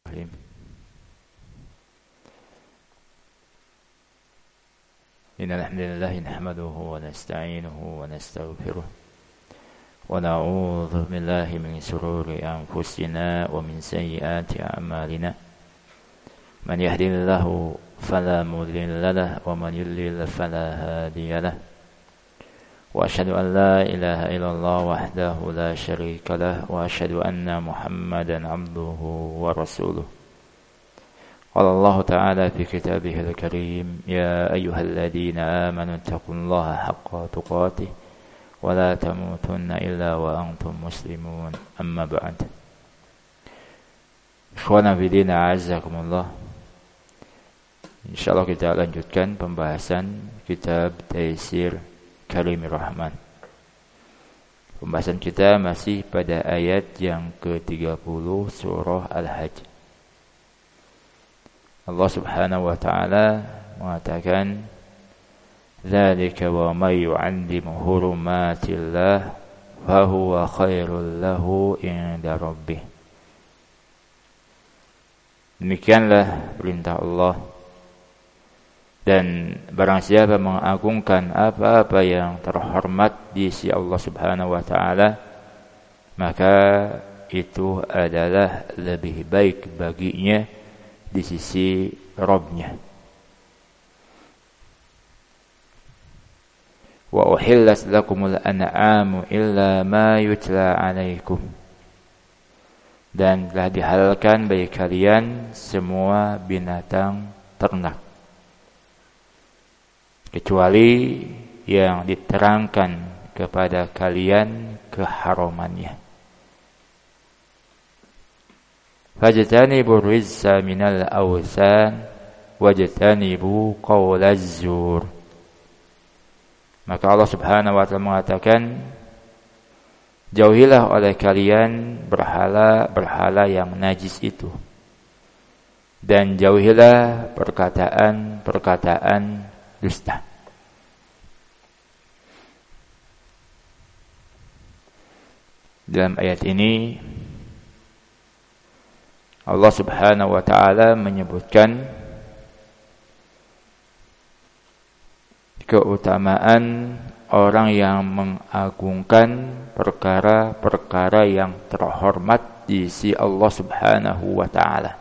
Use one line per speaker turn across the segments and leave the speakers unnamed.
Bismillahirrahmanirrahim. Innal hamdalillah nahmaduhu wa nasta'inuhu wa nastaghfiruh wa na'udzu billahi min shururi anfusina wa min sayyiati a'malina. Man yahdihillahu fala mudilla lahu wa man yudlil fala hadiya lahu. Wa asyhadu an la ilaha illallah wahdahu la syarika lahu wa asyhadu anna Muhammadan 'abduhu wa rasuluh. Qala Allah Ta'ala fi kitabihil karim, ya ayyuhalladzina amanu taqullaha haqqa tuqatih wa la tamutunna illa wa antum muslimun. Amma ba'd. Ikhwana fi din, a'azzakumullah. Insyaallah kita lanjutkan pembahasan kitab Taisir Karimir Rahman. Pembahasan kita masih pada ayat yang ke-30 surah Al-Hajj. Allah Subhanahu wa ta'ala mengatakan, "Dzalika wa may yu'allimu hurumatillah fa huwa khairul lahu 'inda rabbih." Demikianlah perintah Allah. Dan barang siapa mengagungkan apa-apa yang terhormat di sisi Allah Subhanahu wa ta'ala, maka itu adalah lebih baik baginya di sisi Rabb-Nya. Wa uhillat lakumul an'amu illa ma yutla 'alaikum. Dan telah dihalalkan bagi kalian semua binatang ternak, kecuali yang diterangkan kepada kalian keharamannya. Fajtanibu rizza minal awsan wajtanibu qawlaz zur. Maka Allah Subhanahu wa ta'ala mengatakan, jauhilah oleh kalian berhala-berhala yang najis itu, dan jauhilah perkataan-perkataan dusta. Dalam ayat ini Allah Subhanahu wa ta'ala menyebutkan keutamaan orang yang mengagungkan perkara-perkara yang terhormat di sisi Allah Subhanahu wa ta'ala.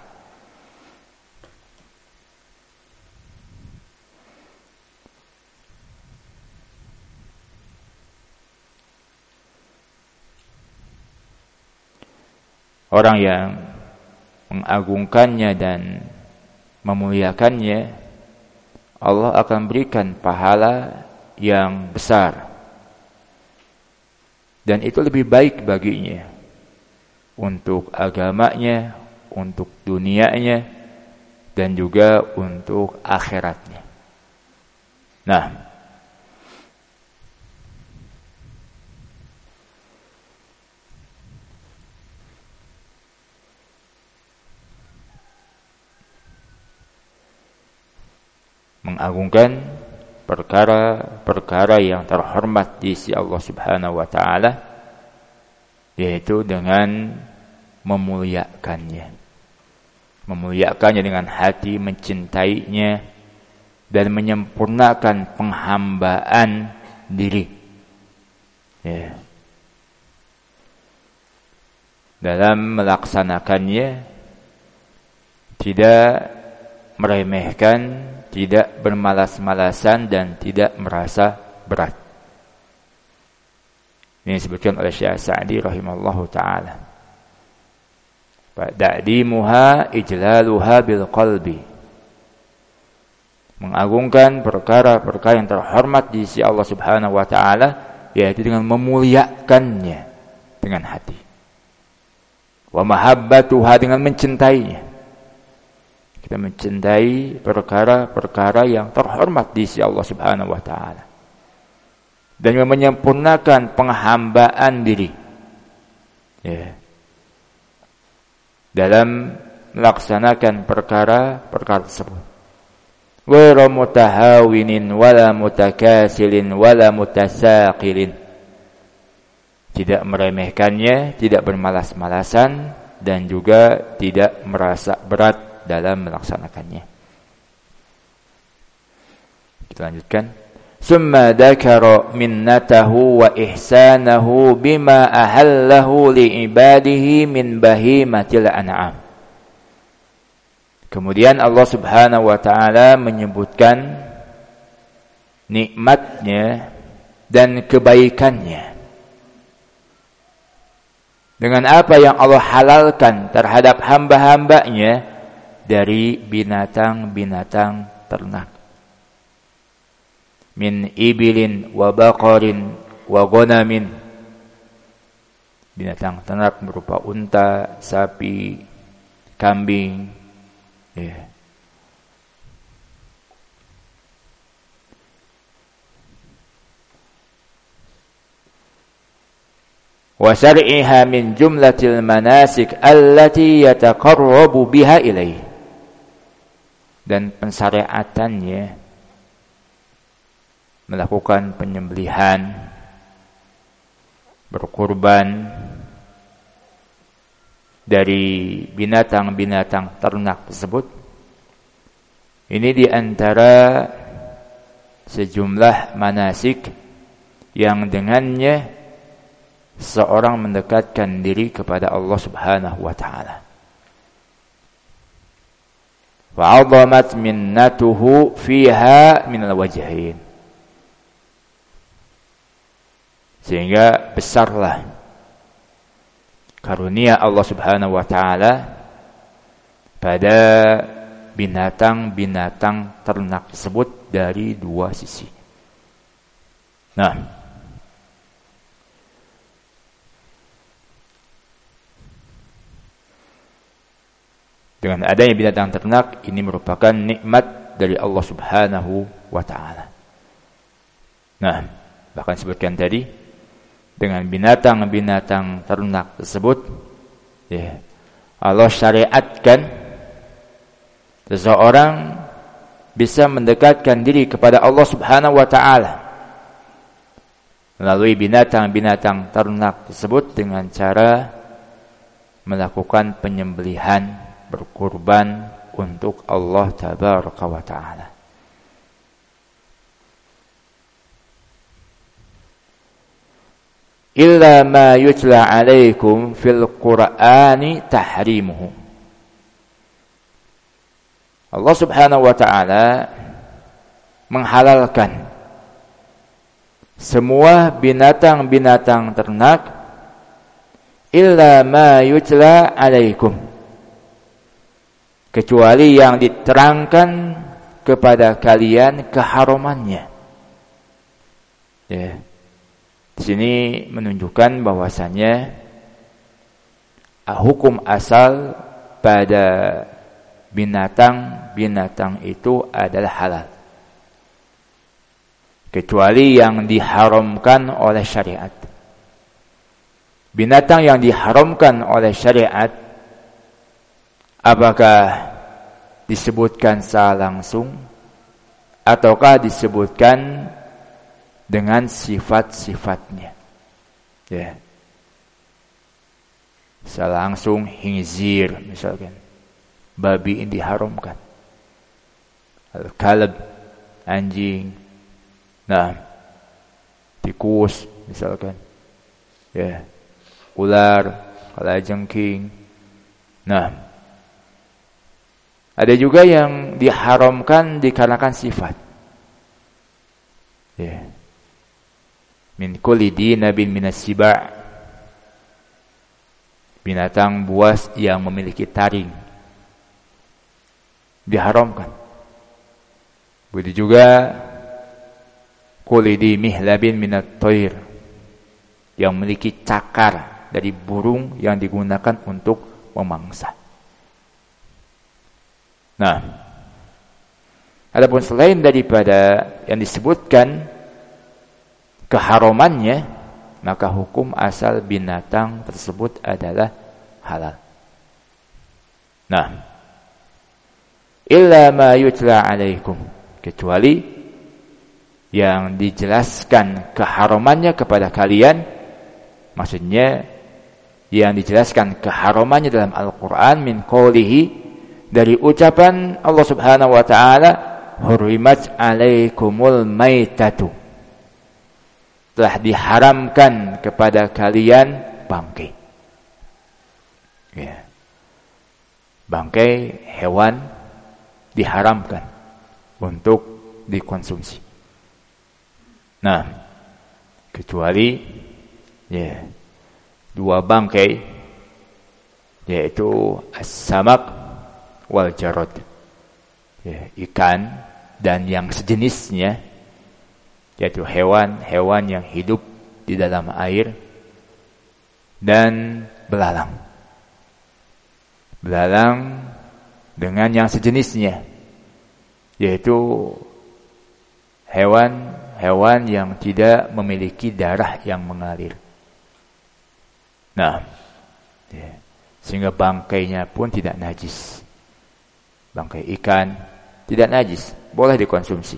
Orang yang mengagungkannya dan memuliakannya, Allah akan berikan pahala yang besar. Dan itu lebih baik baginya untuk agamanya, untuk dunianya, dan juga untuk akhiratnya. Nah, mengagungkan perkara-perkara yang terhormat di sisi Allah Subhanahu wa ta'ala, yaitu dengan memuliakannya dengan hati, mencintainya dan menyempurnakan penghambaan diri, ya, dalam melaksanakannya, tidak meremehkan, tidak bermalas-malasan, dan tidak merasa berat. Ini disebutkan oleh Syekh Sa'di rahimallahu ta'ala. Da'dimuha ijlaluha bil qalbi. Mengagungkan perkara-perkara yang terhormat di sisi Allah Subhanahu wa ta'ala, yaitu dengan memuliakannya dengan hati. Wa mahabbatuha, dengan mencintainya. Kita mencintai perkara-perkara yang terhormat di sisi Allah Subhanahu wa ta'ala, dan menyempurnakan penghambaan diri, ya, dalam melaksanakan perkara-perkara tersebut. Wa mutahawinin wala mutakasilin wala mutasaqilin. Tidak meremehkannya, tidak bermalas-malasan, dan juga tidak merasa berat dalam melaksanakannya. Kita lanjutkan. Summa dzakara minnatahu wa ihsanahu bima ahallahu li ibadihi min bahimatil an'am. Kemudian Allah Subhanahu wa taala menyebutkan nikmatnya dan kebaikannya dengan apa yang Allah halalkan terhadap hamba-hambanya dari binatang-binatang ternak. Min ibilin wa baqarin wa ghanamin. Binatang ternak berupa unta, sapi, kambing, ya. Wa syar'iha min jumlatil manasik allati yataqarrabu biha ilaih. Dan pensyariatannya melakukan penyembelihan, berkurban dari binatang-binatang ternak tersebut. Ini di antara sejumlah manasik yang dengannya seorang mendekatkan diri kepada Allah Subhanahu wa taala. Wa 'azamat minnatuhu fiha min al-wajhain. Sehingga besarlah karunia Allah Subhanahu wa taala pada binatang-binatang ternak tersebut dari dua sisi. Nah, dengan adanya binatang ternak ini merupakan nikmat dari Allah Subhanahu wa taala. Nah, bahkan sebutkan tadi dengan binatang-binatang ternak tersebut, ya, Allah syariatkan seseorang bisa mendekatkan diri kepada Allah Subhanahu wa taala melalui binatang-binatang ternak tersebut dengan cara melakukan penyembelihan, berkurban untuk Allah Tabaraka wa taala. Illa ma yutla alaikum fil Qur'ani tahrimuhu. Allah Subhanahu wa taala menghalalkan semua binatang-binatang ternak illa ma yutla alaikum, kecuali yang diterangkan kepada kalian keharamannya. Ya. Di sini menunjukkan bahwasannya hukum asal pada binatang itu adalah halal, kecuali yang diharamkan oleh syariat. Binatang yang diharamkan oleh syariat, apakah disebutkan secara langsung ataukah disebutkan dengan sifat-sifatnya, ya. Secara langsung khinzir misalkan, babi ini diharamkan. Al-kalb, anjing, nah, tikus misalkan, ya, ular, kalajengking. Nah, ada juga yang diharamkan dikarenakan sifat, ya. Min kulli dinabin minas siba', binatang buas yang memiliki taring diharamkan. Begitu juga kulli di mihlabin minat toir, yang memiliki cakar dari burung yang digunakan untuk memangsa. Nah, adapun selain daripada yang disebutkan keharamannya, maka hukum asal binatang tersebut adalah halal. Nah, illa ma yutla alaikum, kecuali yang dijelaskan keharamannya kepada kalian, maksudnya yang dijelaskan keharamannya dalam Al-Quran min qawlihi, dari ucapan Allah Subhanahu wa ta'ala, hurimat alaikumul maitatu, telah diharamkan kepada kalian bangkai. Ya. Bangkai hewan diharamkan untuk dikonsumsi. Nah, kecuali ya, dua bangkai, yaitu as-samak wal jarad, ya, ikan dan yang sejenisnya, yaitu hewan-hewan yang hidup di dalam air, dan belalang dengan yang sejenisnya, yaitu hewan yang tidak memiliki darah yang mengalir. Nah, ya, sehingga bangkainya pun tidak najis. Bangkai ikan tidak najis, boleh dikonsumsi.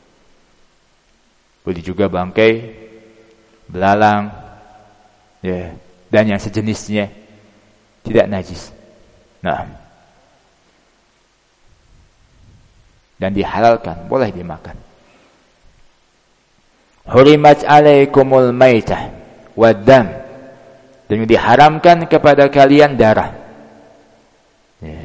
Begitu juga bangkai belalang, ya, dan yang sejenisnya tidak najis. Nah, dan dihalalkan, boleh dimakan. Hurimat alaikumul maitah waddam, dan diharamkan kepada kalian darah. Ya.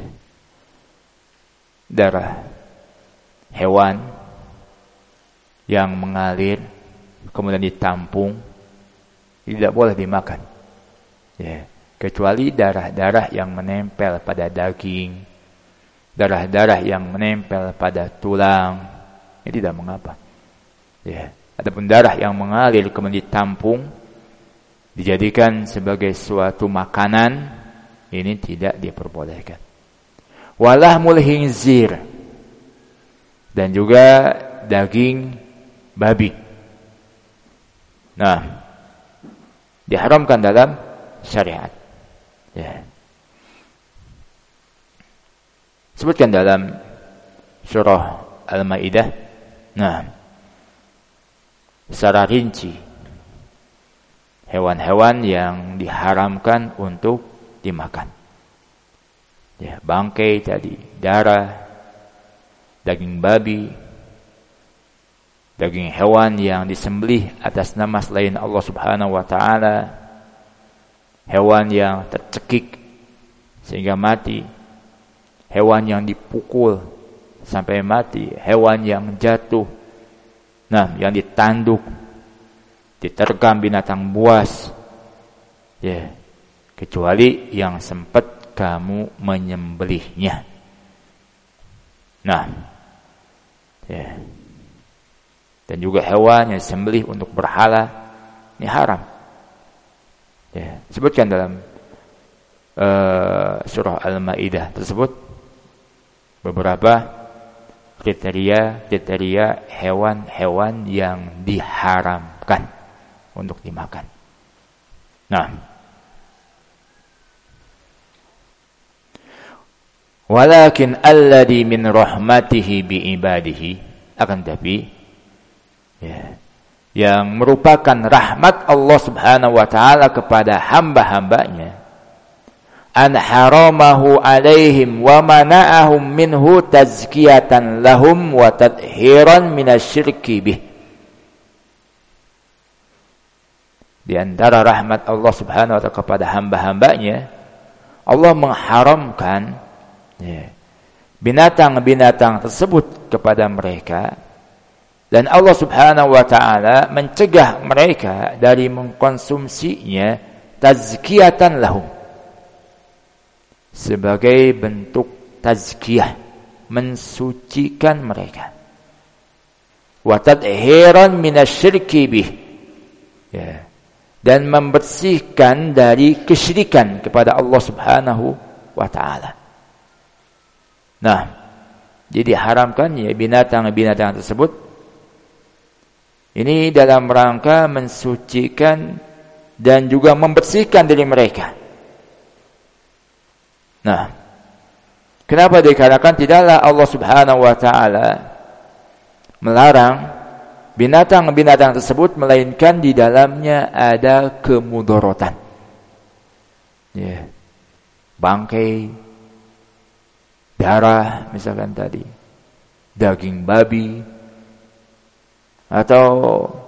Darah hewan yang mengalir kemudian ditampung tidak boleh dimakan. Ya. Kecuali darah-darah yang menempel pada daging, darah-darah yang menempel pada tulang, ini tidak mengapa. Ya. Adapun darah yang mengalir kemudian ditampung, dijadikan sebagai suatu makanan, ini tidak diperbolehkan. Walahmul khinzir, dan juga daging babi. Nah, diharamkan dalam syariat. Ya. Sebutkan dalam surah Al-Maidah. Nah, secara rinci hewan-hewan yang diharamkan untuk dimakan. Ya, bangkai tadi, darah, daging babi, daging hewan yang disembelih atas nama selain Allah Subhanahu wa ta'ala, hewan yang tercekik sehingga mati, hewan yang dipukul sampai mati, hewan yang jatuh, nah, yang ditanduk, diterkam binatang buas, ya, kecuali yang sempat kamu menyembelihnya. Nah, ya, dan juga hewan yang disembelih untuk berhala, ini haram. Ya, sebutkan dalam surah Al-Maidah tersebut beberapa kriteria hewan-hewan yang diharamkan untuk dimakan. Nah, walakin alladhi min rahmatihi bi ibadihi, akan tapi ya, yang merupakan rahmat Allah Subhanahu wa ta'ala kepada hamba-hambanya, an haramahu alaihim wa mana'ahum minhu tazkiyatan lahum wa tadhiran minasyirki bih. Di antara rahmat Allah Subhanahu wa ta'ala kepada hamba-hambanya, Allah mengharamkan, ya, binatang-binatang tersebut kepada mereka, dan Allah Subhanahu wa ta'ala mencegah mereka dari mengkonsumsinya tazkiyatan lahum, sebagai bentuk tazkiyah, mensucikan mereka, wa tadhiran minasyirki bih, ya, dan membersihkan dari kesyirikan kepada Allah Subhanahu wa ta'ala. Nah, jadi haramkannya binatang-binatang tersebut ini dalam rangka mensucikan dan juga membersihkan diri mereka. Nah, kenapa dikarenakan tidaklah Allah Subhanahu wa ta'ala melarang binatang-binatang tersebut melainkan di dalamnya ada kemudaratan. Ya. Bangkai, darah misalkan tadi, daging babi, atau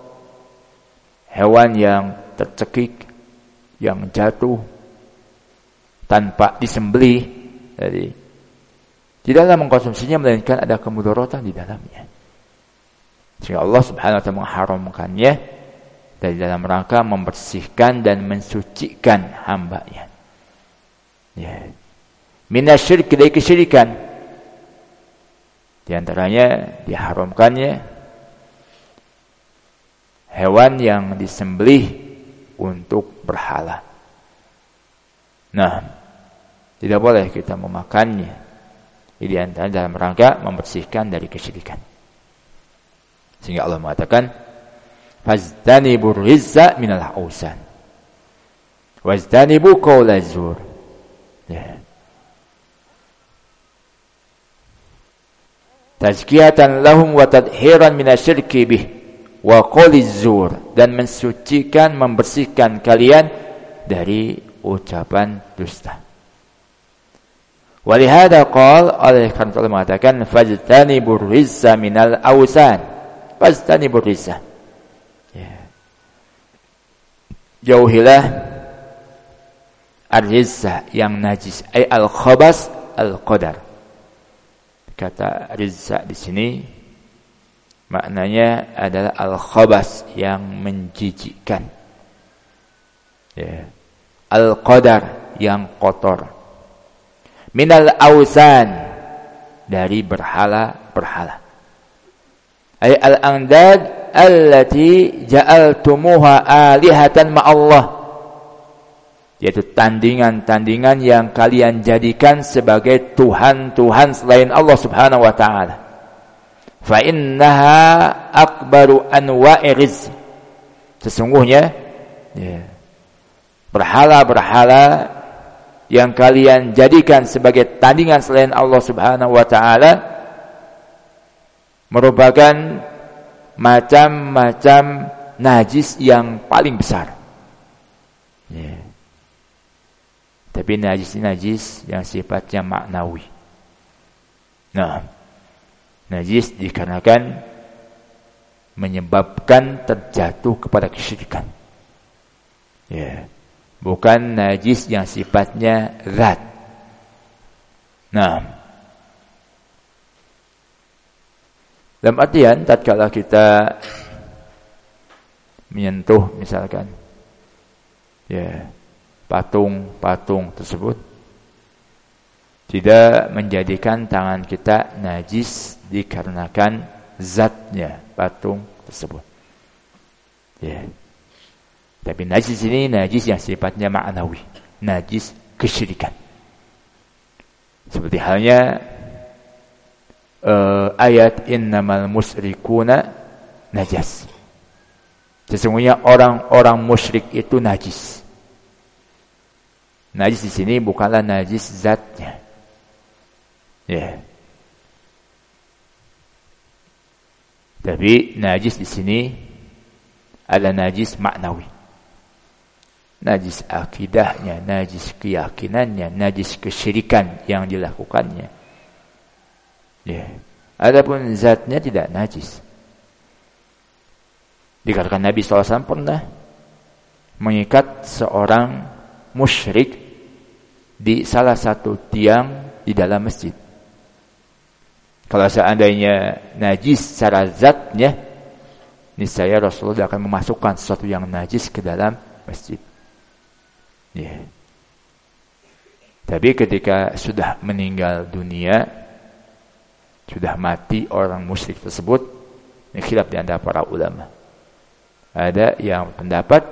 hewan yang tercekik, yang jatuh tanpa disembelih, jadi tidaklah mengkonsumsinya melainkan ada kemudaratan di dalamnya. Sehingga Allah Subhanahu wa taala mengharamkannya dari dalam rangka membersihkan dan mensucikan hamba-Nya. Ya. Minasyirk, dari kesyirikan. Di antaranya diharamkannya hewan yang disembelih untuk berhala. Nah, tidak boleh kita memakannya. Di antaranya dalam rangka membersihkan dari kesyirikan. Sehingga Allah mengatakan, "Fazdanibur rizza minal ausan. Wazdanibu qaulaz zur." Ya. Tazkiyatan lahum wa tadhiran minasyirki bih wa qauliz zur, dan mensucikan, membersihkan kalian dari ucapan dusta. Walihada qala, oleh karena Allah mengatakan, "Fajtanibur rizza minal ausan." Fajtanibur rizza. Ya. Jauhilah ar-rizza yang najis, ay al-khabas al-qadar. Kata rizza di sini maknanya adalah al-khabas yang menjijikkan. Ya. Al-qadar yang kotor. Minal ausan, dari berhala-berhala. Ay al-andad allati ja'altumuha alihatan ma'allah, yaitu tandingan-tandingan yang kalian jadikan sebagai Tuhan-Tuhan selain Allah Subhanahu wa ta'ala. Fa innaha akbaru anwa'i rizq. Sesungguhnya ya, berhala-berhala yang kalian jadikan sebagai tandingan selain Allah Subhanahu wa ta'ala merupakan macam-macam najis yang paling besar. Ya. Tapi najis yang sifatnya maknawi. Nah, najis dikarenakan menyebabkan terjatuh kepada kesyirikan. Ya, bukan najis yang sifatnya zat. Nah, dalam artian tatkala kita menyentuh misalkan, ya, patung-patung tersebut, tidak menjadikan tangan kita najis dikarenakan zatnya patung tersebut. Ya. Tapi najis ini najis yang sifatnya ma'nawi, najis kesyirikan. Seperti halnya ayat innamal musyrikuna najas. Sesungguhnya orang-orang musyrik itu najis. Najis di sini bukanlah najis zatnya. Ya. Tapi najis di sini adalah najis maknawi. Najis akidahnya, najis keyakinannya, najis kesyirikan yang dilakukannya. Ya. Adapun zatnya tidak najis. Dikatakan Nabi SAW pernah mengikat seorang musyrik di salah satu tiang di dalam masjid. Kalau seandainya najis secara zatnya, niscaya Rasulullah akan memasukkan sesuatu yang najis ke dalam masjid. Yeah. Tapi ketika sudah meninggal dunia, sudah mati orang musyrik tersebut, ini khilaf di antara para ulama. Ada yang pendapat,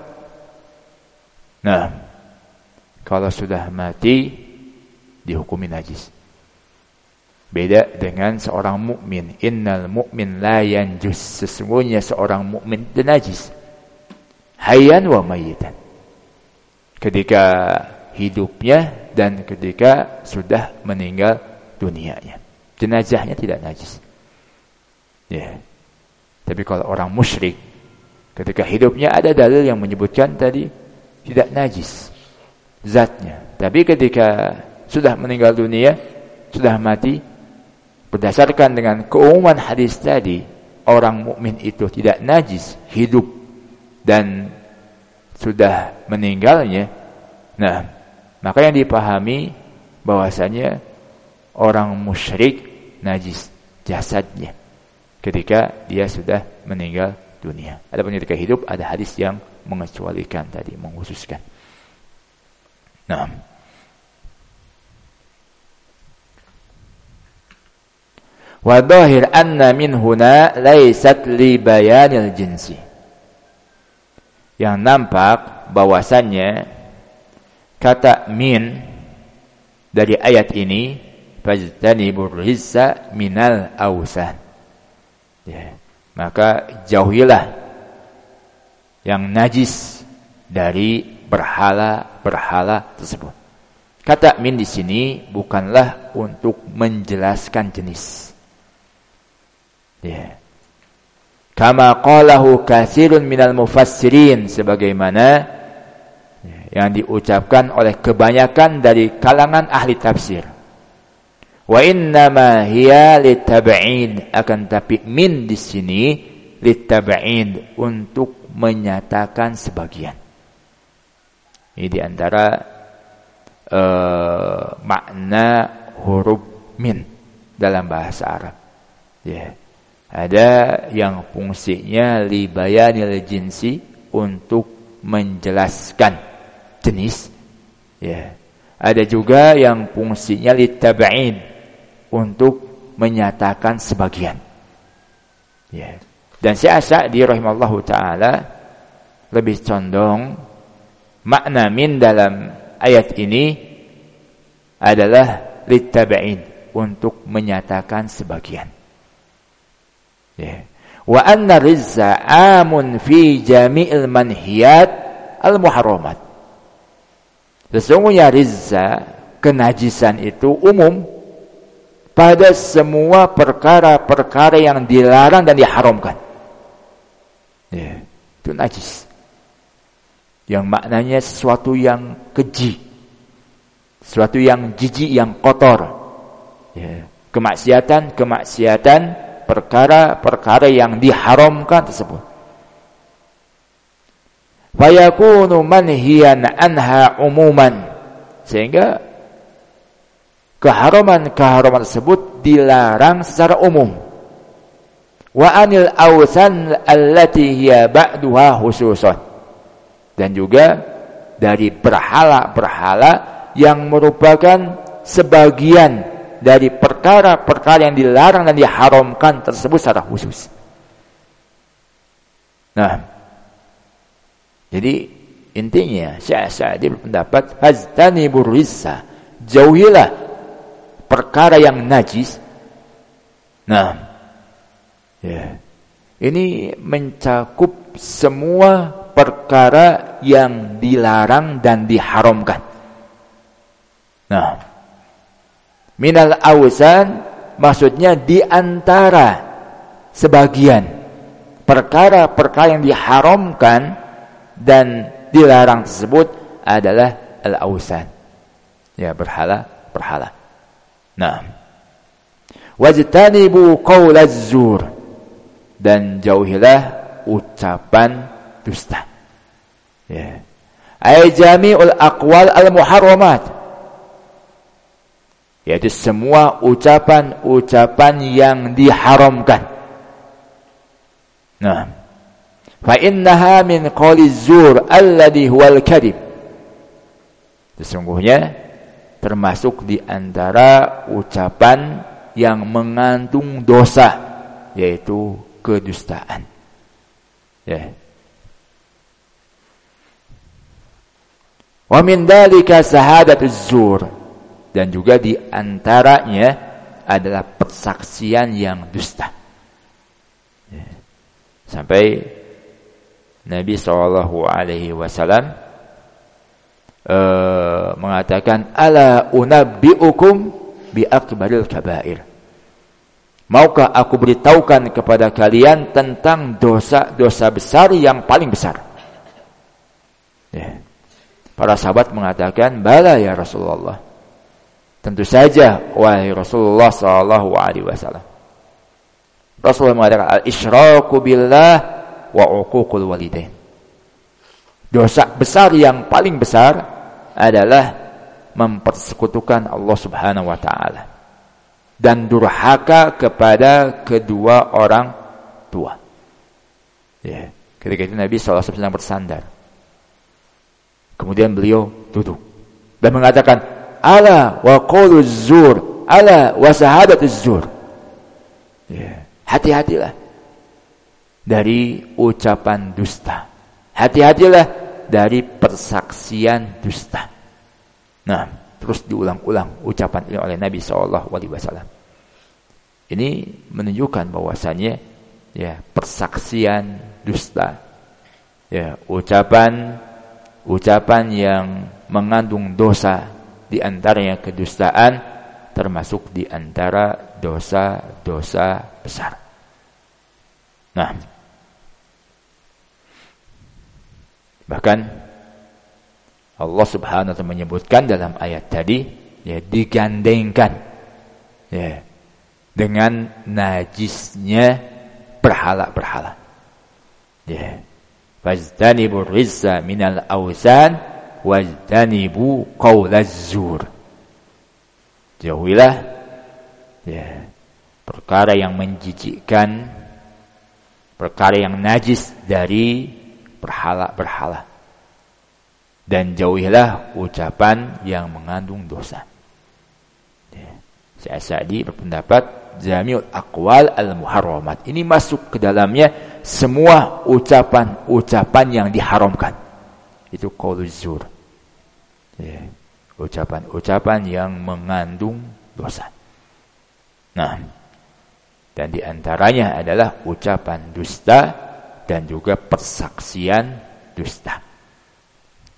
nah, kalau sudah mati dihukumi najis. Beda dengan seorang mukmin. Innal mu'min la yanjus. Sesungguhnya seorang mukmin itu najis. Hayyan wa mayyitan. Ketika hidupnya dan ketika sudah meninggal dunianya. Jenazahnya tidak najis. Ya. Tapi kalau orang musyrik, ketika hidupnya ada dalil yang menyebutkan tadi tidak najis. zatnya. Tapi ketika sudah meninggal dunia, sudah mati, berdasarkan dengan keumuman hadis tadi, orang mukmin itu tidak najis, hidup dan sudah meninggalnya. Nah, maka yang dipahami bahwasanya orang musyrik najis jasadnya ketika dia sudah meninggal dunia. Adapun ketika hidup ada hadis yang mengecualikan tadi, mengkhususkan. Nah, wa dhahir anna min huna laysat li bayanil jinsi. Yang nampak bahwasannya kata min dari ayat ini fajtanibur rizza minal awsan. Ya, maka jauhilah yang najis dari berhala-berhala tersebut. Kata min di sini bukanlah untuk menjelaskan jenis. Ya. Kama qalahu katsirun minal mufassirin, sebagaimana yang diucapkan oleh kebanyakan dari kalangan ahli tafsir. Wa innama hiya litab'in, akan tapi min di sini litab'in, untuk menyatakan sebagian. Ini di antara makna huruf min dalam bahasa Arab. Ya. Ada yang fungsinya li bayanil jinsi, untuk menjelaskan jenis. Ya. Ada juga yang fungsinya li tab'in, untuk menyatakan sebagian. Ya. Dan Syekh Sa'di rahimallahu taala lebih condong makna min dalam ayat ini adalah litab'in, untuk menyatakan sebagian. Ya. Wa anna rizza amun fi jami'il manhiyat al-muharramat. Sesungguhnya rizza, kenajisan itu umum pada semua perkara-perkara yang dilarang dan diharamkan. Ya, itu najis. Yang maknanya sesuatu yang keji, sesuatu yang jijik, yang kotor. Ya, kemaksiatan, perkara-perkara yang diharamkan tersebut. Fayakunu manhiyan anha umuman, sehingga keharaman-keharaman tersebut dilarang secara umum. Wa anil awsan allati hiya ba'duha khususan, dan juga dari berhala-berhala yang merupakan sebagian dari perkara-perkara yang dilarang dan diharamkan tersebut secara khusus. Nah, jadi intinya Syekh Sa'di berpendapat fajtanibur rizza, jauhilah perkara yang najis. Nah, ya, ini mencakup semua perkara yang dilarang dan diharamkan. Nah, minal awsan maksudnya di antara sebagian perkara-perkara yang diharamkan dan dilarang tersebut adalah al-awsan. Ya, berhala-berhala. Nah, wajtanibu qaulaz zur, dan jauhilah ucapan dusta. Ya. Ay jami'ul aqwal al-muharramat, yaitu semua ucapan-ucapan yang diharamkan. Nah, fa innaha min qauliz zur alladhi huwal kadhib, sesungguhnya termasuk di antara ucapan yang mengandung dosa, yaitu kedustaan. Ya. Wa min dzalika sahadatuz zur, dan juga di antaranya adalah persaksian yang dusta. Ya. Sampai Nabi SAW mengatakan, ala unabbi'ukum bi akbaril kabair, maukah aku beritahukan kepada kalian tentang dosa-dosa besar yang paling besar. Ya. Para sahabat mengatakan, "Bala ya Rasulullah." Tentu saja wahai Rasulullah sallallahu alaihi wasallam. Rasulullah mengatakan, "Al-isyraku billah wa uququl walidain." Dosa besar yang paling besar adalah mempersekutukan Allah Subhanahu wa taala dan durhaka kepada kedua orang tua. Ya, ketika itu Nabi SAW sedang bersandar. Kemudian beliau duduk dan mengatakan, "Ala wa qauluz zur, ala wa syahadatuz zur." Ya, hati-hatilah dari ucapan dusta. Hati-hatilah dari persaksian dusta. Nah, terus diulang-ulang ucapan ini oleh Nabi SAW. Ini menunjukkan bahwasannya ya persaksian dusta, ya ucapan yang mengandung dosa, di antaranya kedustaan, termasuk di antara dosa-dosa besar. Nah, bahkan Allah Subhanahu wa taala menyebutkan dalam ayat tadi, ya digandengkan ya dengan najisnya berhala-berhala. Ya. Fajtanibu rizza minal awsan wajtanibu qaulaz zur. Jauhilah ya perkara yang menjijikkan, perkara yang najis dari berhala-berhala. Dan jauhilah ucapan yang mengandung dosa. Ya. Syekh Sa'di berpendapat Jami'ul Aqwal Al-Muharramat. Ini masuk ke dalamnya semua ucapan-ucapan yang diharamkan. Itu qauluz zur. Ya. Ucapan-ucapan yang mengandung dosa. Nah, dan di antaranya adalah ucapan dusta dan juga persaksian dusta.